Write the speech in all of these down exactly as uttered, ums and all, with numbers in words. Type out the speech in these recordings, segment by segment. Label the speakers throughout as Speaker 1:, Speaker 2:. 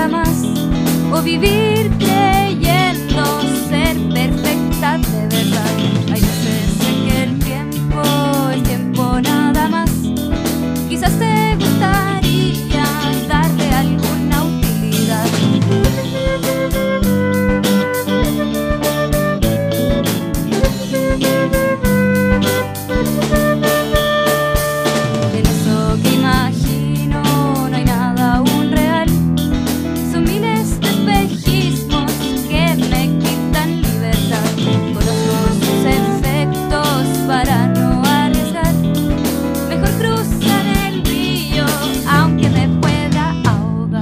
Speaker 1: nada más, o vivir creyendo ser perfecta de verdad. Hay veces en que el tiempo, el tiempo nada más, quizás te gustaría darle alguna utilidad. En eso que imagino no hay nada aún real, son miles de espejismos que me quitan libertad. Conozco sus efectos para no arriesgar, mejor cruzar el río aunque me pueda ahogar.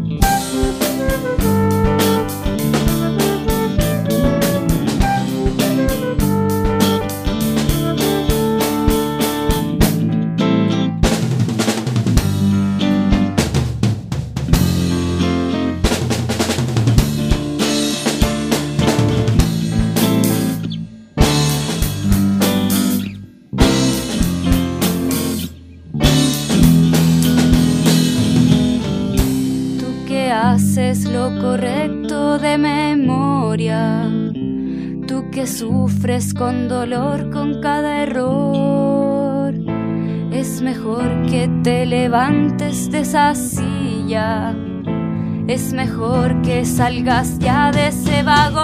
Speaker 1: Haces lo correcto de memoria, tú que sufres con dolor con cada error. Es mejor que te levantes de esa silla, es mejor que salgas ya de ese vagón.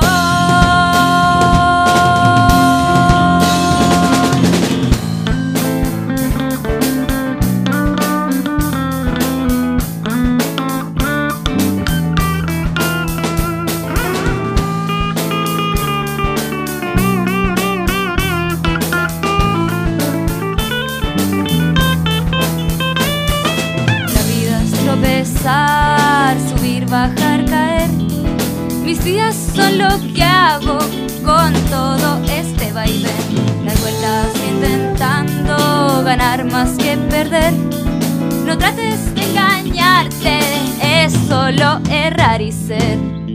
Speaker 1: Tropezar, subir, bajar, caer. Mis días son lo que hago con todo este vaivén. Dar vueltas intentando ganar más que perder. No trates de engañarte, es solo errar y ser.